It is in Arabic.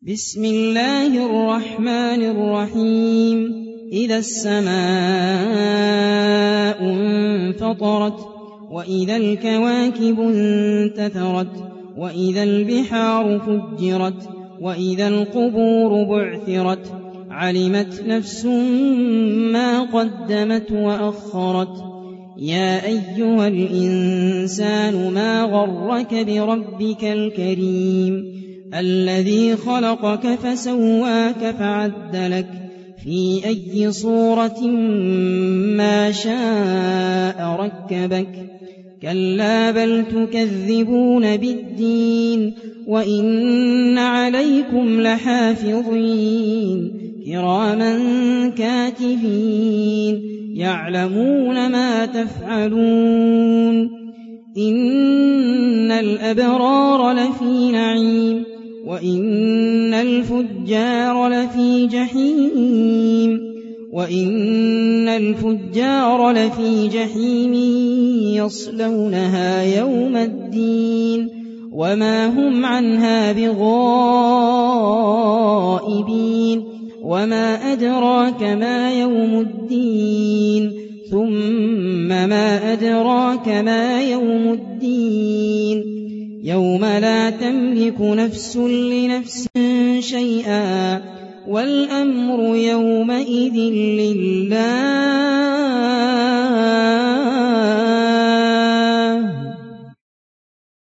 بسم الله الرحمن الرحيم إذا السماء انفطرت وإذا الكواكب انتثرت وإذا البحار فجرت وإذا القبور بعثرت علمت نفس ما قدمت وأخرت يا أيها الإنسان ما غرك بربك الكريم الذي خلقك فسواك فعدلك في أي صورة ما شاء ركبك كلا بل تكذبون بالدين وإن عليكم لحافظين كراما كاتبين يعلمون ما تفعلون إن الأبرار لفي نعيم وإن الفجار لفي جحيم يصلونها يوم الدين وما هم عنها بغائبين وما أدراك ما يوم الدين ثم ما أدراك ما يوم الدين يوم لا تملك نفس لنفس شيئا والأمر يومئذ لله